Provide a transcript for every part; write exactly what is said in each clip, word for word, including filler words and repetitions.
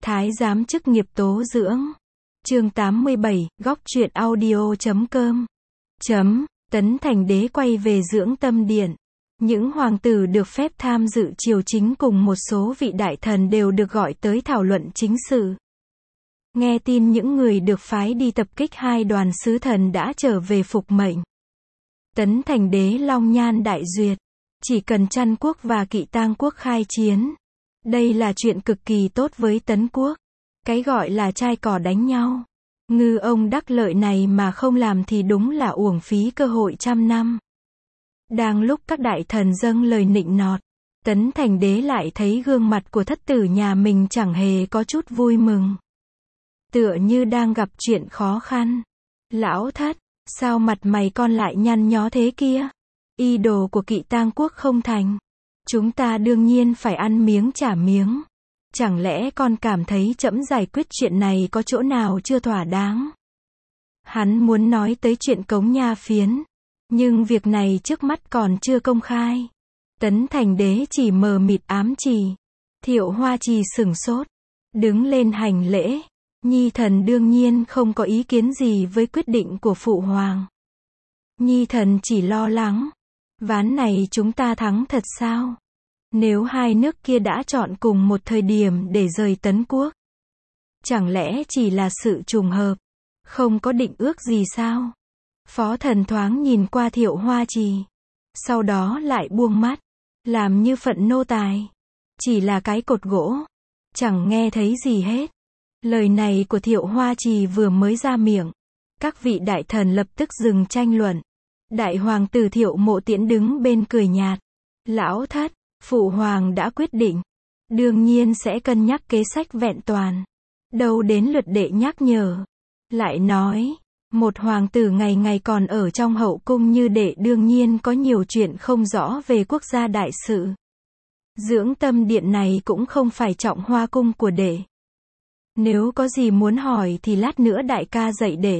Thái giám chức nghiệp tố dưỡng. Chương tám mươi bảy, góc truyện audio chấm com. Chấm, Tấn Thành Đế quay về Dưỡng Tâm Điện. Những hoàng tử được phép tham dự triều chính cùng một số vị đại thần đều được gọi tới thảo luận chính sự. Nghe tin những người được phái đi tập kích hai đoàn sứ thần đã trở về phục mệnh. Tấn Thành Đế long nhan đại duyệt. Chỉ cần Trăn quốc và Kỵ Tang quốc khai chiến. Đây là chuyện cực kỳ tốt với Tấn quốc. Cái gọi là trai cỏ đánh nhau. Ngư ông đắc lợi này mà không làm thì đúng là uổng phí cơ hội trăm năm. Đang lúc các đại thần dâng lời nịnh nọt, Tấn Thành Đế lại thấy gương mặt của thất tử nhà mình chẳng hề có chút vui mừng. Tựa như đang gặp chuyện khó khăn. Lão thất, sao mặt mày con lại nhăn nhó thế kia? Y đồ của Kỵ Tang quốc không thành. Chúng ta đương nhiên phải ăn miếng trả miếng. Chẳng lẽ con cảm thấy trẫm giải quyết chuyện này có chỗ nào chưa thỏa đáng? Hắn muốn nói tới chuyện Cống Nha Phiến. Nhưng việc này trước mắt còn chưa công khai. Tấn Thành Đế chỉ mờ mịt ám chỉ. Thiệu Hoa Trì sửng sốt. Đứng lên hành lễ. Nhi thần đương nhiên không có ý kiến gì với quyết định của phụ hoàng. Nhi thần chỉ lo lắng. Ván này chúng ta thắng thật sao? Nếu hai nước kia đã chọn cùng một thời điểm để rời Tấn quốc. Chẳng lẽ chỉ là sự trùng hợp? Không có định ước gì sao? Phó thần thoáng nhìn qua Thiệu Hoa Trì. Sau đó lại buông mắt. Làm như phận nô tài. Chỉ là cái cột gỗ. Chẳng nghe thấy gì hết. Lời này của Thiệu Hoa Trì vừa mới ra miệng. Các vị đại thần lập tức dừng tranh luận. Đại hoàng tử Thiệu Mộ Tiễn đứng bên cười nhạt. Lão thất, phụ hoàng đã quyết định. Đương nhiên sẽ cân nhắc kế sách vẹn toàn. Đâu đến lượt đệ nhắc nhở. Lại nói, một hoàng tử ngày ngày còn ở trong hậu cung như đệ đương nhiên có nhiều chuyện không rõ về quốc gia đại sự. Dưỡng Tâm Điện này cũng không phải Trọng Hoa cung của đệ. Nếu có gì muốn hỏi thì lát nữa đại ca dạy đệ.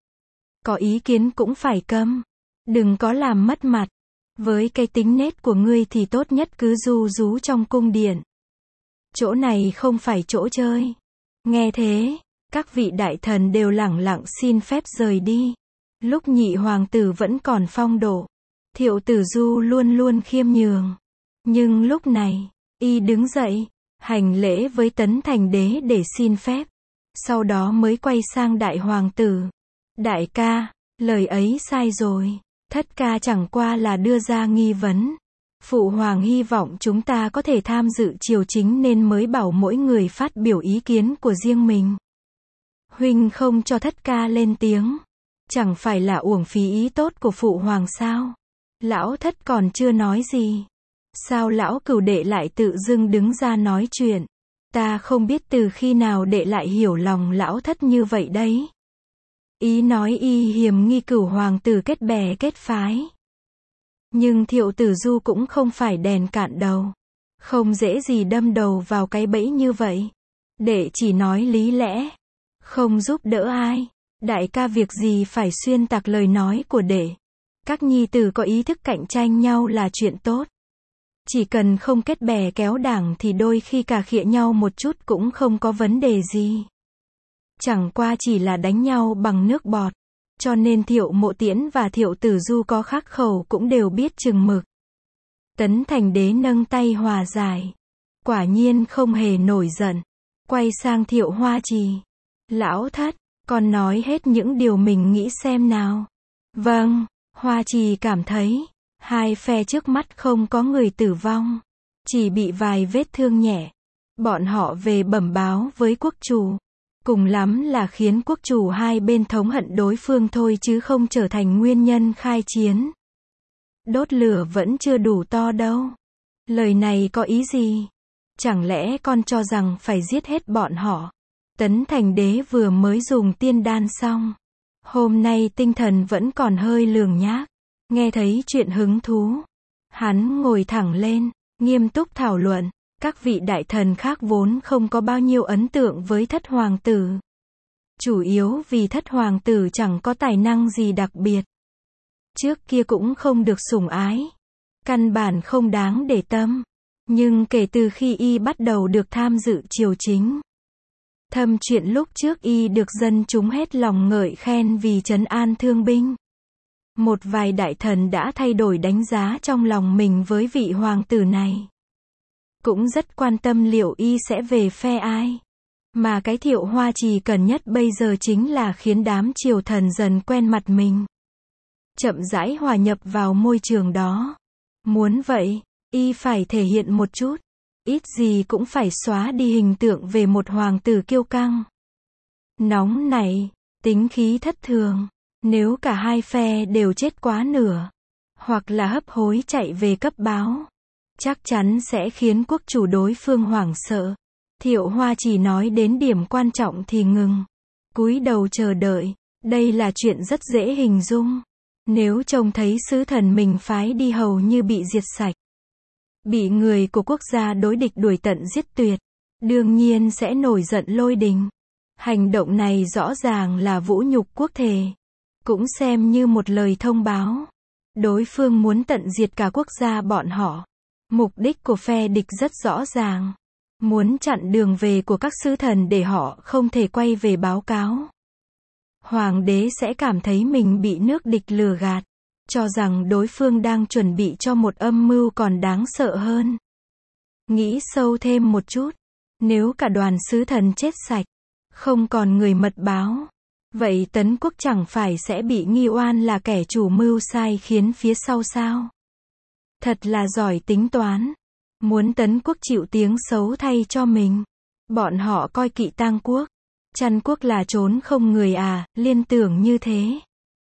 Có ý kiến cũng phải câm. Đừng có làm mất mặt. Với cái tính nết của ngươi thì tốt nhất cứ ru rú trong cung điện. Chỗ này không phải chỗ chơi. Nghe thế, các vị đại thần đều lẳng lặng xin phép rời đi. Lúc nhị hoàng tử vẫn còn phong độ. Thiệu Tử Du luôn luôn khiêm nhường. Nhưng lúc này, y đứng dậy, hành lễ với Tấn Thành Đế để xin phép. Sau đó mới quay sang đại hoàng tử. Đại ca, lời ấy sai rồi. Thất ca chẳng qua là đưa ra nghi vấn. Phụ hoàng hy vọng chúng ta có thể tham dự triều chính nên mới bảo mỗi người phát biểu ý kiến của riêng mình. Huynh không cho thất ca lên tiếng. Chẳng phải là uổng phí ý tốt của phụ hoàng sao? Lão thất còn chưa nói gì. Sao lão cửu đệ lại tự dưng đứng ra nói chuyện? Ta không biết từ khi nào đệ lại hiểu lòng lão thất như vậy đấy. Ý nói y hiềm nghi cửu hoàng tử kết bè kết phái. Nhưng Thiệu Tử Du cũng không phải đèn cạn đầu. Không dễ gì đâm đầu vào cái bẫy như vậy. Đệ chỉ nói lý lẽ. Không giúp đỡ ai. Đại ca việc gì phải xuyên tạc lời nói của đệ. Các nhi tử có ý thức cạnh tranh nhau là chuyện tốt. Chỉ cần không kết bè kéo đảng thì đôi khi cà khịa nhau một chút cũng không có vấn đề gì. Chẳng qua chỉ là đánh nhau bằng nước bọt. Cho nên Thiệu Mộ Tiễn và Thiệu Tử Du có khắc khẩu cũng đều biết chừng mực. Tấn Thành Đế nâng tay hòa giải. Quả nhiên không hề nổi giận. Quay sang Thiệu Hoa Trì. Lão thất, con nói hết những điều mình nghĩ xem nào. Vâng, Hoa Trì cảm thấy. Hai phe trước mắt không có người tử vong. Chỉ bị vài vết thương nhẹ. Bọn họ về bẩm báo với quốc chủ. Cùng lắm là khiến quốc chủ hai bên thống hận đối phương thôi chứ không trở thành nguyên nhân khai chiến. Đốt lửa vẫn chưa đủ to đâu. Lời này có ý gì? Chẳng lẽ con cho rằng phải giết hết bọn họ? Tấn Thành Đế vừa mới dùng tiên đan xong. Hôm nay tinh thần vẫn còn hơi lường nhác. Nghe thấy chuyện hứng thú. Hắn ngồi thẳng lên, nghiêm túc thảo luận. Các vị đại thần khác vốn không có bao nhiêu ấn tượng với thất hoàng tử. Chủ yếu vì thất hoàng tử chẳng có tài năng gì đặc biệt. Trước kia cũng không được sủng ái. Căn bản không đáng để tâm. Nhưng kể từ khi y bắt đầu được tham dự triều chính. Thâm chuyện lúc trước y được dân chúng hết lòng ngợi khen vì trấn an thương binh. Một vài đại thần đã thay đổi đánh giá trong lòng mình với vị hoàng tử này. Cũng rất quan tâm liệu y sẽ về phe ai. Mà cái Thiệu Hoa Trì cần nhất bây giờ chính là khiến đám triều thần dần quen mặt mình. Chậm rãi hòa nhập vào môi trường đó. Muốn vậy, y phải thể hiện một chút. Ít gì cũng phải xóa đi hình tượng về một hoàng tử kiêu căng, nóng nảy, tính khí thất thường. Nếu cả hai phe đều chết quá nửa, hoặc là hấp hối chạy về cấp báo, chắc chắn sẽ khiến quốc chủ đối phương hoảng sợ. Thiệu Hoa chỉ nói đến điểm quan trọng thì ngừng, cúi đầu chờ đợi. Đây là chuyện rất dễ hình dung. Nếu trông thấy sứ thần mình phái đi hầu như bị diệt sạch, bị người của quốc gia đối địch đuổi tận giết tuyệt, đương nhiên sẽ nổi giận lôi đình. Hành động này rõ ràng là vũ nhục quốc thể, cũng xem như một lời thông báo. Đối phương muốn tận diệt cả quốc gia bọn họ. Mục đích của phe địch rất rõ ràng. Muốn chặn đường về của các sứ thần để họ không thể quay về báo cáo. Hoàng đế sẽ cảm thấy mình bị nước địch lừa gạt, cho rằng đối phương đang chuẩn bị cho một âm mưu còn đáng sợ hơn. Nghĩ sâu thêm một chút, nếu cả đoàn sứ thần chết sạch, không còn người mật báo, vậy Tấn quốc chẳng phải sẽ bị nghi oan là kẻ chủ mưu sai khiến phía sau sao? Thật là giỏi tính toán. Muốn Tấn quốc chịu tiếng xấu thay cho mình. Bọn họ coi kỵ Tang quốc, Trăn quốc là trốn không người à, liên tưởng như thế.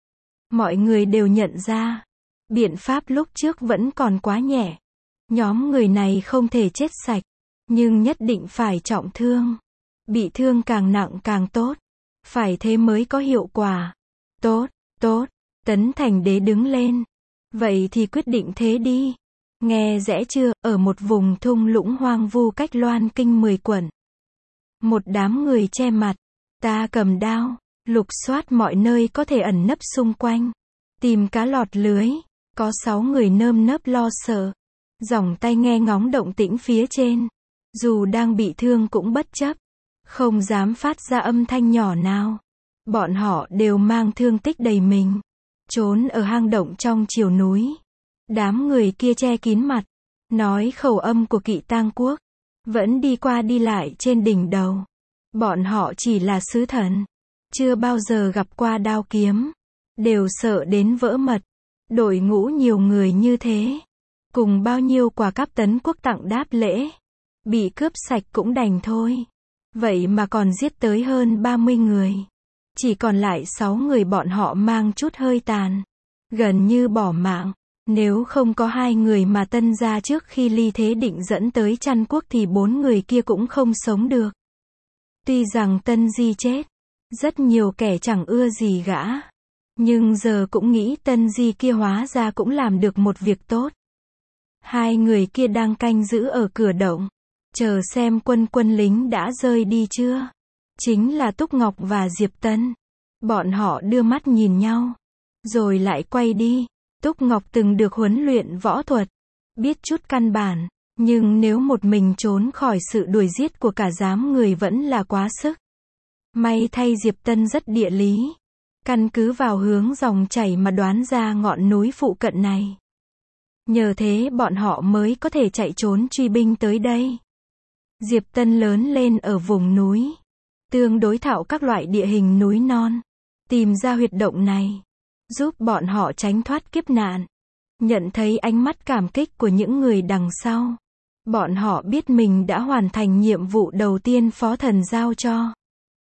Mọi người đều nhận ra, biện pháp lúc trước vẫn còn quá nhẹ. Nhóm người này không thể chết sạch, nhưng nhất định phải trọng thương. Bị thương càng nặng càng tốt. Phải thế mới có hiệu quả. Tốt, tốt. Tấn Thành Đế đứng lên. Vậy thì quyết định thế đi. Nghe dễ chưa, ở một vùng thung lũng hoang vu cách Loan Kinh mười quận. Một đám người che mặt, ta cầm đao, lục soát mọi nơi có thể ẩn nấp xung quanh. Tìm cá lọt lưới, có sáu người nơm nớp lo sợ. Dòng tay nghe ngóng động tĩnh phía trên. Dù đang bị thương cũng bất chấp. Không dám phát ra âm thanh nhỏ nào. Bọn họ đều mang thương tích đầy mình. Trốn ở hang động trong chiều núi. Đám người kia che kín mặt. Nói khẩu âm của kỵ Tang quốc. Vẫn đi qua đi lại trên đỉnh đầu. Bọn họ chỉ là sứ thần. Chưa bao giờ gặp qua đao kiếm. Đều sợ đến vỡ mật. Đội ngũ nhiều người như thế. Cùng bao nhiêu quà cáp Tấn quốc tặng đáp lễ. Bị cướp sạch cũng đành thôi. Vậy mà còn giết tới hơn ba mươi người. Chỉ còn lại sáu người bọn họ mang chút hơi tàn. Gần như bỏ mạng. Nếu không có hai người mà Tân gia trước khi ly thế định dẫn tới Trăn quốc thì bốn người kia cũng không sống được. Tuy rằng Tân Di chết, rất nhiều kẻ chẳng ưa gì gã. Nhưng giờ cũng nghĩ Tân Di kia hóa ra cũng làm được một việc tốt. Hai người kia đang canh giữ ở cửa động. Chờ xem quân quân lính đã rơi đi chưa. Chính là Túc Ngọc và Diệp Tân. Bọn họ đưa mắt nhìn nhau. Rồi lại quay đi. Túc Ngọc từng được huấn luyện võ thuật. Biết chút căn bản. Nhưng nếu một mình trốn khỏi sự đuổi giết của cả đám người vẫn là quá sức. May thay Diệp Tân rất địa lý. Căn cứ vào hướng dòng chảy mà đoán ra ngọn núi phụ cận này. Nhờ thế bọn họ mới có thể chạy trốn truy binh tới đây. Diệp Tân lớn lên ở vùng núi. Tương đối thạo các loại địa hình núi non. Tìm ra huyệt động này. Giúp bọn họ tránh thoát kiếp nạn. Nhận thấy ánh mắt cảm kích của những người đằng sau. Bọn họ biết mình đã hoàn thành nhiệm vụ đầu tiên phó thần giao cho.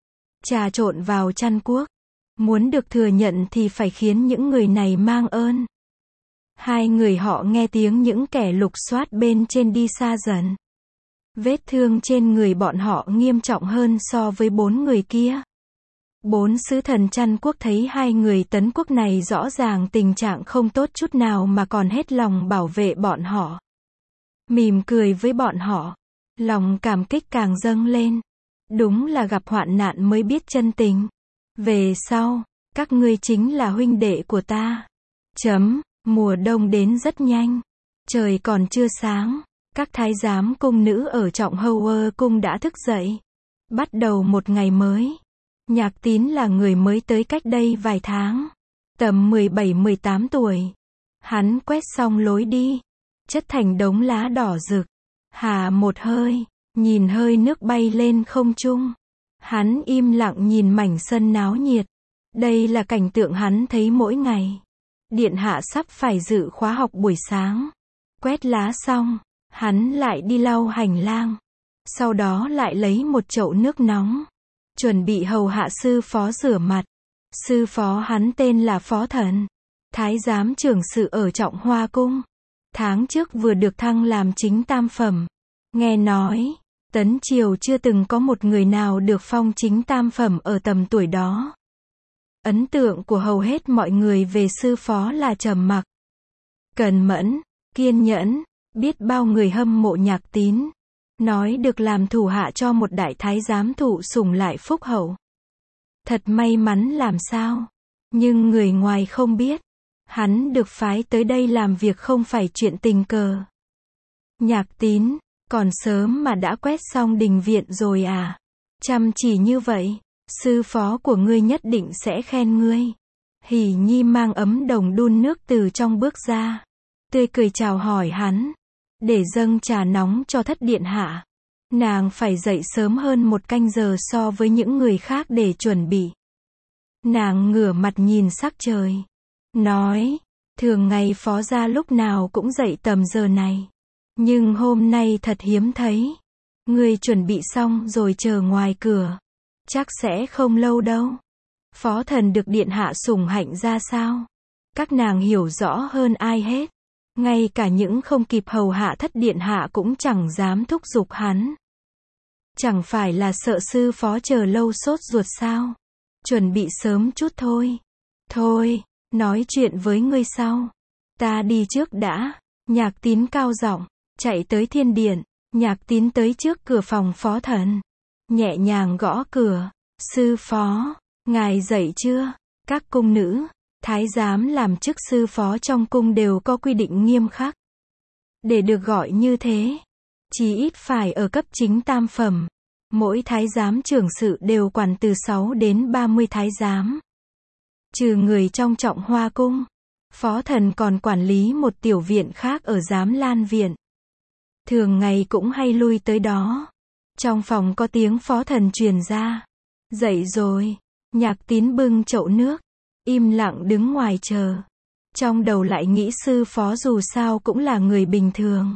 Trà trộn vào Trăn quốc. Muốn được thừa nhận thì phải khiến những người này mang ơn. Hai người họ nghe tiếng những kẻ lục soát bên trên đi xa dần. Vết thương trên người bọn họ nghiêm trọng hơn so với bốn người kia. Bốn sứ thần Trăn quốc thấy hai người Tấn quốc này rõ ràng tình trạng không tốt chút nào mà còn hết lòng bảo vệ bọn họ. Mỉm cười với bọn họ. Lòng cảm kích càng dâng lên. Đúng là gặp hoạn nạn mới biết chân tình. Về sau, các ngươi chính là huynh đệ của ta. Chấm, mùa đông đến rất nhanh. Trời còn chưa sáng. Các thái giám cung nữ ở Trọng Hầu cung đã thức dậy. Bắt đầu một ngày mới. Nhạc Tín là người mới tới cách đây vài tháng. Tầm mười bảy mười tám tuổi. Hắn quét xong lối đi. Chất thành đống lá đỏ rực. Hà một hơi. Nhìn hơi nước bay lên không trung. Hắn im lặng nhìn mảnh sân náo nhiệt. Đây là cảnh tượng hắn thấy mỗi ngày. Điện hạ sắp phải dự khóa học buổi sáng. Quét lá xong, hắn lại đi lau hành lang. Sau đó lại lấy một chậu nước nóng. Chuẩn bị hầu hạ sư phó rửa mặt. Sư phó hắn tên là Phó Thần. Thái giám trưởng sự ở Trọng Hoa Cung. Tháng trước vừa được thăng làm chính tam phẩm. Nghe nói, Tấn Triều chưa từng có một người nào được phong chính tam phẩm ở tầm tuổi đó. Ấn tượng của hầu hết mọi người về sư phó là trầm mặc, cần mẫn, kiên nhẫn, biết bao người hâm mộ Nhạc Tín. Nói được làm thủ hạ cho một đại thái giám thụ sủng lại phúc hậu. Thật may mắn làm sao. Nhưng người ngoài không biết. Hắn được phái tới đây làm việc không phải chuyện tình cờ. Nhạc Tín, còn sớm mà đã quét xong đình viện rồi à? Chăm chỉ như vậy, sư phó của ngươi nhất định sẽ khen ngươi. Hỷ Nhi mang ấm đồng đun nước từ trong bước ra. Tươi cười chào hỏi hắn. Để dâng trà nóng cho thất điện hạ. Nàng phải dậy sớm hơn một canh giờ so với những người khác để chuẩn bị. Nàng ngửa mặt nhìn sắc trời. Nói, thường ngày phó gia lúc nào cũng dậy tầm giờ này. Nhưng hôm nay thật hiếm thấy. Ngươi chuẩn bị xong rồi chờ ngoài cửa. Chắc sẽ không lâu đâu. Phó Thần được điện hạ sủng hạnh ra sao? Các nàng hiểu rõ hơn ai hết. Ngay cả những không kịp hầu hạ thất điện hạ cũng chẳng dám thúc giục hắn. Chẳng phải là sợ sư phó chờ lâu sốt ruột sao? Chuẩn bị sớm chút thôi. Thôi, nói chuyện với ngươi sau. Ta đi trước đã. Nhạc Tín cao giọng, chạy tới thiên điện. Nhạc Tín tới trước cửa phòng Phó Thần. Nhẹ nhàng gõ cửa. Sư phó, ngài dậy chưa? Các cung nữ, thái giám làm chức sư phó trong cung đều có quy định nghiêm khắc. Để được gọi như thế, chí ít phải ở cấp chính tam phẩm. Mỗi thái giám trưởng sự đều quản từ sáu đến ba mươi thái giám. Trừ người trong Trọng Hoa Cung, Phó Thần còn quản lý một tiểu viện khác ở Giám Lan Viện. Thường ngày cũng hay lui tới đó. Trong phòng có tiếng Phó Thần truyền ra. Dậy rồi. Nhạc Tín bưng chậu nước. Im lặng đứng ngoài chờ. Trong đầu lại nghĩ sư phó dù sao cũng là người bình thường.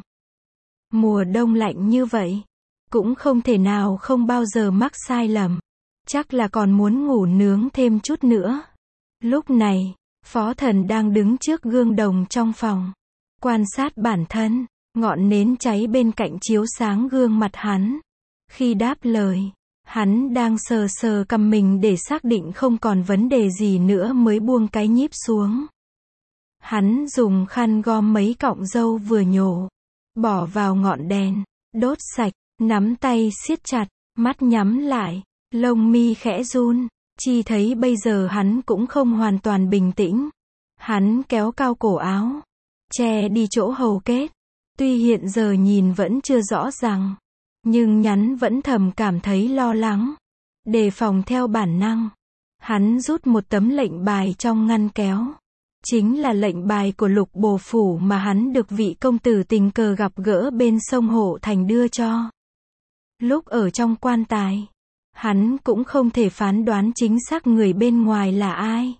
Mùa đông lạnh như vậy. Cũng không thể nào không bao giờ mắc sai lầm. Chắc là còn muốn ngủ nướng thêm chút nữa. Lúc này, Phó Thần đang đứng trước gương đồng trong phòng. Quan sát bản thân. Ngọn nến cháy bên cạnh chiếu sáng gương mặt hắn. Khi đáp lời, hắn đang sờ sờ cằm mình để xác định không còn vấn đề gì nữa mới buông cái nhíp xuống. Hắn dùng khăn gom mấy cọng râu vừa nhổ, bỏ vào ngọn đèn, đốt sạch, nắm tay siết chặt, mắt nhắm lại, lông mi khẽ run, chỉ thấy bây giờ hắn cũng không hoàn toàn bình tĩnh. Hắn kéo cao cổ áo, che đi chỗ hầu kết. Tuy hiện giờ nhìn vẫn chưa rõ ràng, nhưng nhắn vẫn thầm cảm thấy lo lắng. Đề phòng theo bản năng. Hắn rút một tấm lệnh bài trong ngăn kéo. Chính là lệnh bài của Lục Bồ Phủ mà hắn được vị công tử tình cờ gặp gỡ bên sông Hộ Thành đưa cho. Lúc ở trong quan tài, hắn cũng không thể phán đoán chính xác người bên ngoài là ai.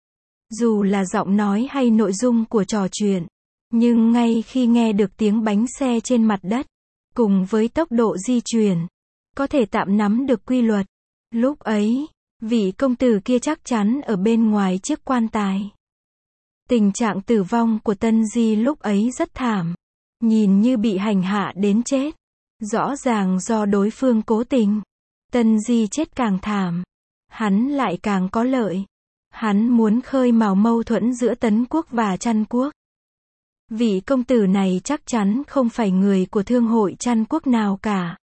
Dù là giọng nói hay nội dung của trò chuyện. Nhưng ngay khi nghe được tiếng bánh xe trên mặt đất, cùng với tốc độ di chuyển, có thể tạm nắm được quy luật. Lúc ấy, vị công tử kia chắc chắn ở bên ngoài chiếc quan tài. Tình trạng tử vong của Tân Di lúc ấy rất thảm. Nhìn như bị hành hạ đến chết. Rõ ràng do đối phương cố tình. Tân Di chết càng thảm. Hắn lại càng có lợi. Hắn muốn khơi mào mâu thuẫn giữa Tấn Quốc và Trăn Quốc. Vị công tử này chắc chắn không phải người của thương hội Trăn Quốc nào cả.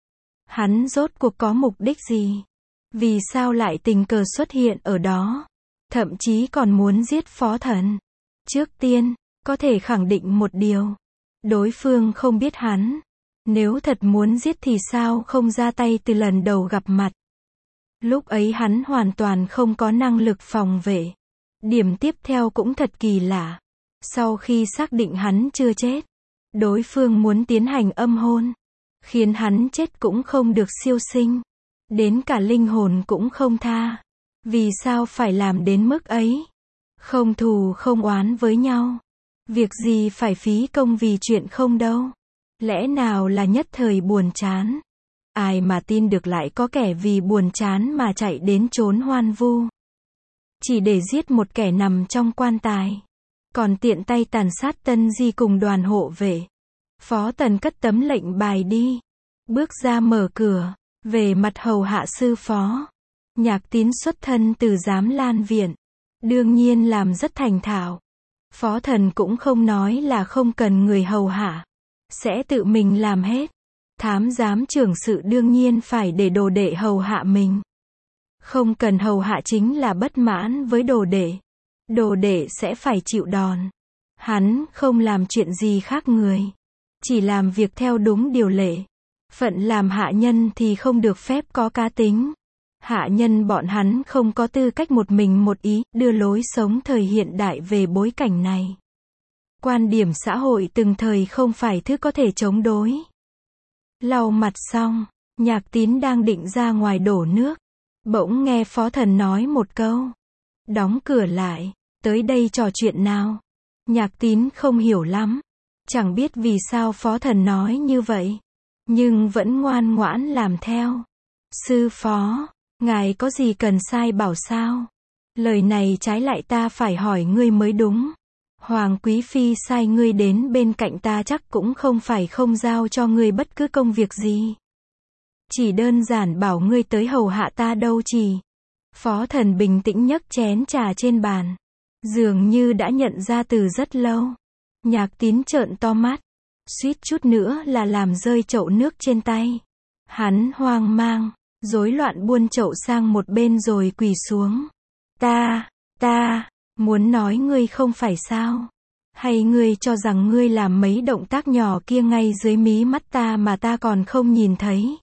Hắn rốt cuộc có mục đích gì? Vì sao lại tình cờ xuất hiện ở đó? Thậm chí còn muốn giết Phó Thần. Trước tiên, có thể khẳng định một điều. Đối phương không biết hắn. Nếu thật muốn giết thì sao không ra tay từ lần đầu gặp mặt. Lúc ấy hắn hoàn toàn không có năng lực phòng vệ. Điểm tiếp theo cũng thật kỳ lạ. Sau khi xác định hắn chưa chết, đối phương muốn tiến hành âm hôn, khiến hắn chết cũng không được siêu sinh. Đến cả linh hồn cũng không tha. Vì sao phải làm đến mức ấy? Không thù không oán với nhau. Việc gì phải phí công vì chuyện không đâu. Lẽ nào là nhất thời buồn chán? Ai mà tin được lại có kẻ vì buồn chán mà chạy đến trốn hoan vu. Chỉ để giết một kẻ nằm trong quan tài. Còn tiện tay tàn sát Tân Di cùng đoàn hộ vệ. Phó Tần cất tấm lệnh bài đi. Bước ra mở cửa. Về mặt hầu hạ sư phó. Nhạc Tín xuất thân từ Giám Lan Viện. Đương nhiên làm rất thành thạo. Phó Thần cũng không nói là không cần người hầu hạ. Sẽ tự mình làm hết. Thám giám trưởng sự đương nhiên phải để đồ đệ hầu hạ mình. Không cần hầu hạ chính là bất mãn với đồ đệ. Đồ đệ sẽ phải chịu đòn. Hắn không làm chuyện gì khác người. Chỉ làm việc theo đúng điều lệ. Phận làm hạ nhân thì không được phép có cá tính. Hạ nhân bọn hắn không có tư cách một mình một ý, đưa lối sống thời hiện đại về bối cảnh này. Quan điểm xã hội từng thời không phải thứ có thể chống đối. Lau mặt xong, Nhạc Tín đang định ra ngoài đổ nước. Bỗng nghe Phó Thần nói một câu. Đóng cửa lại, tới đây trò chuyện nào. Nhạc Tín không hiểu lắm. Chẳng biết vì sao Phó Thần nói như vậy. Nhưng vẫn ngoan ngoãn làm theo. Sư phó, ngài có gì cần sai bảo sao? Lời này trái lại ta phải hỏi ngươi mới đúng. Hoàng Quý Phi sai ngươi đến bên cạnh ta chắc cũng không phải không giao cho ngươi bất cứ công việc gì. Chỉ đơn giản bảo ngươi tới hầu hạ ta đâu chỉ. Phó Thần bình tĩnh nhấc chén trà trên bàn. Dường như đã nhận ra từ rất lâu. Nhạc Tín trợn to mắt. Suýt chút nữa là làm rơi chậu nước trên tay. Hắn hoang mang, rối loạn buôn chậu sang một bên rồi quỳ xuống. Ta, ta, muốn nói ngươi không phải sao? Hay ngươi cho rằng ngươi làm mấy động tác nhỏ kia ngay dưới mí mắt ta mà ta còn không nhìn thấy?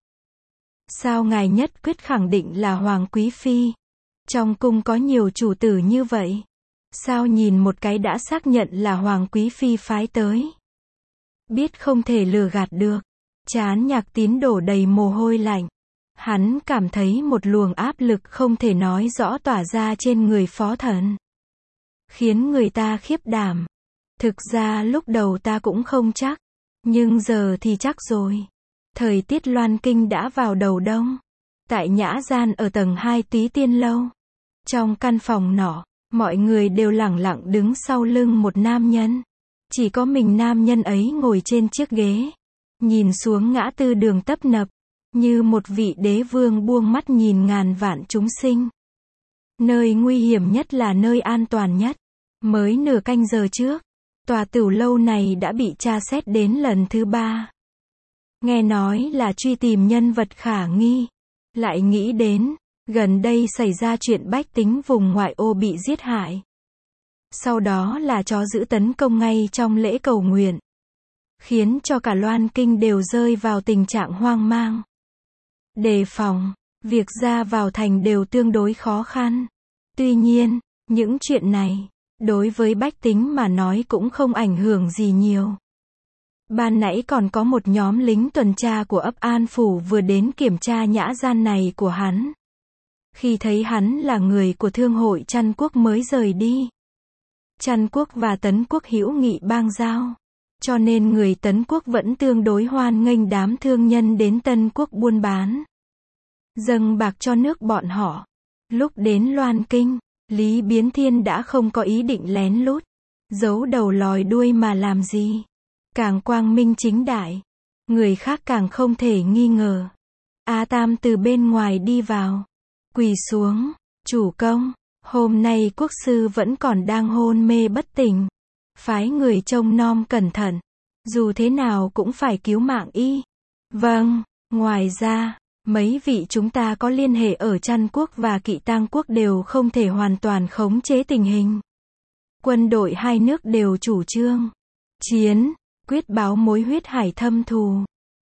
Sao ngài nhất quyết khẳng định là Hoàng Quý Phi? Trong cung có nhiều chủ tử như vậy. Sao nhìn một cái đã xác nhận là Hoàng Quý Phi phái tới? Biết không thể lừa gạt được. Trán Nhạc Tín đổ đầy mồ hôi lạnh. Hắn cảm thấy một luồng áp lực không thể nói rõ tỏa ra trên người Phó Thần. Khiến người ta khiếp đảm. Thực ra lúc đầu ta cũng không chắc. Nhưng giờ thì chắc rồi. Thời tiết loan kinh đã vào đầu đông. Tại nhã gian ở tầng hai Túy Tiên Lâu. Trong căn phòng nọ, mọi người đều lẳng lặng đứng sau lưng một nam nhân. Chỉ có mình nam nhân ấy ngồi trên chiếc ghế. Nhìn xuống ngã tư đường tấp nập. Như một vị đế vương buông mắt nhìn ngàn vạn chúng sinh. Nơi nguy hiểm nhất là nơi an toàn nhất. Mới nửa canh giờ trước, tòa tửu lâu này đã bị tra xét đến lần thứ ba. Nghe nói là truy tìm nhân vật khả nghi. Lại nghĩ đến, gần đây xảy ra chuyện bách tính vùng ngoại ô bị giết hại. Sau đó là chó dữ tấn công ngay trong lễ cầu nguyện. Khiến cho cả loan kinh đều rơi vào tình trạng hoang mang. Đề phòng, việc ra vào thành đều tương đối khó khăn. Tuy nhiên, những chuyện này, đối với bách tính mà nói cũng không ảnh hưởng gì nhiều. Ban nãy còn có một nhóm lính tuần tra của ấp An Phủ vừa đến kiểm tra nhã gian này của hắn. Khi thấy hắn là người của thương hội Trăn Quốc mới rời đi. Trăn Quốc và Tấn Quốc hữu nghị bang giao. Cho nên người Tấn Quốc vẫn tương đối hoan nghênh đám thương nhân đến Tân Quốc buôn bán. Dâng bạc cho nước bọn họ. Lúc đến Loan Kinh, Lý Biến Thiên đã không có ý định lén lút, giấu đầu lòi đuôi mà làm gì. Càng quang minh chính đại, người khác càng không thể nghi ngờ. A Tam từ bên ngoài đi vào, quỳ xuống, chủ công, hôm nay quốc sư vẫn còn đang hôn mê bất tỉnh. Phái người trông nom cẩn thận, dù thế nào cũng phải cứu mạng y. Vâng, ngoài ra, mấy vị chúng ta có liên hệ ở Trăn Quốc và Kỵ Tang Quốc đều không thể hoàn toàn khống chế tình hình. Quân đội hai nước đều chủ trương chiến, quyết báo mối huyết hải thâm thù.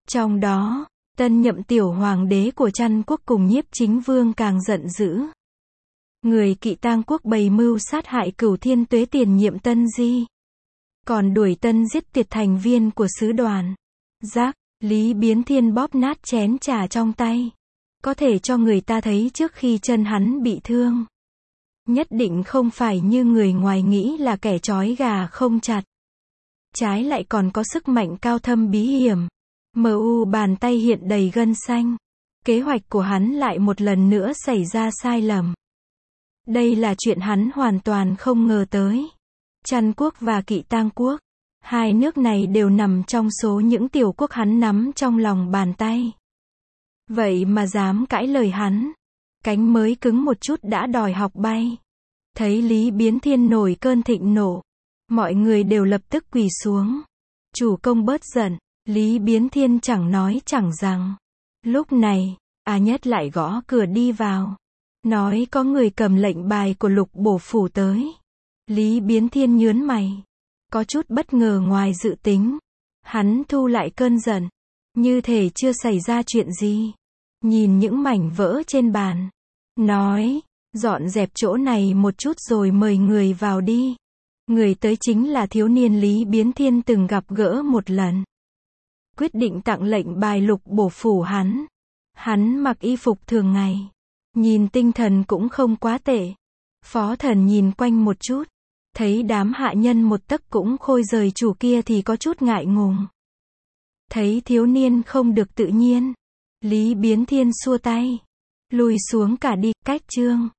Trong đó, tân nhậm tiểu hoàng đế của Trăn quốc cùng Nhiếp Chính Vương càng giận dữ. Người Kỵ Tang quốc bày mưu sát hại Cửu Thiên Tuế tiền nhiệm Tân Di. Còn đuổi Tân giết tiệt thành viên của sứ đoàn. Giác, Lý Biến Thiên bóp nát chén trà trong tay. Có thể cho người ta thấy trước khi chân hắn bị thương. Nhất định không phải như người ngoài nghĩ là kẻ trói gà không chặt. Trái lại còn có sức mạnh cao thâm bí hiểm. Mờ u bàn tay hiện đầy gân xanh. Kế hoạch của hắn lại một lần nữa xảy ra sai lầm. Đây là chuyện hắn hoàn toàn không ngờ tới. Trăn quốc và Kỵ Tang quốc, hai nước này đều nằm trong số những tiểu quốc hắn nắm trong lòng bàn tay. Vậy mà dám cãi lời hắn. Cánh mới cứng một chút đã đòi học bay. Thấy Lý Biến Thiên nổi cơn thịnh nộ. Mọi người đều lập tức quỳ xuống. Chủ công bớt giận. Lý Biến Thiên chẳng nói chẳng rằng. Lúc này, A Nhất lại gõ cửa đi vào. Nói có người cầm lệnh bài của Lục Bổ phủ tới. Lý Biến Thiên nhướng mày. Có chút bất ngờ ngoài dự tính. Hắn thu lại cơn giận. Như thể chưa xảy ra chuyện gì. Nhìn những mảnh vỡ trên bàn. Nói, dọn dẹp chỗ này một chút rồi mời người vào đi. Người tới chính là thiếu niên Lý Biến Thiên từng gặp gỡ một lần. Quyết định tặng lệnh bài Lục Bổ phủ hắn. Hắn mặc y phục thường ngày. Nhìn tinh thần cũng không quá tệ. Phó Thần nhìn quanh một chút. Thấy đám hạ nhân một tấc cũng khôi rời chủ kia thì có chút ngại ngùng. Thấy thiếu niên không được tự nhiên. Lý Biến Thiên xua tay. Lùi xuống cả đi, cách trương.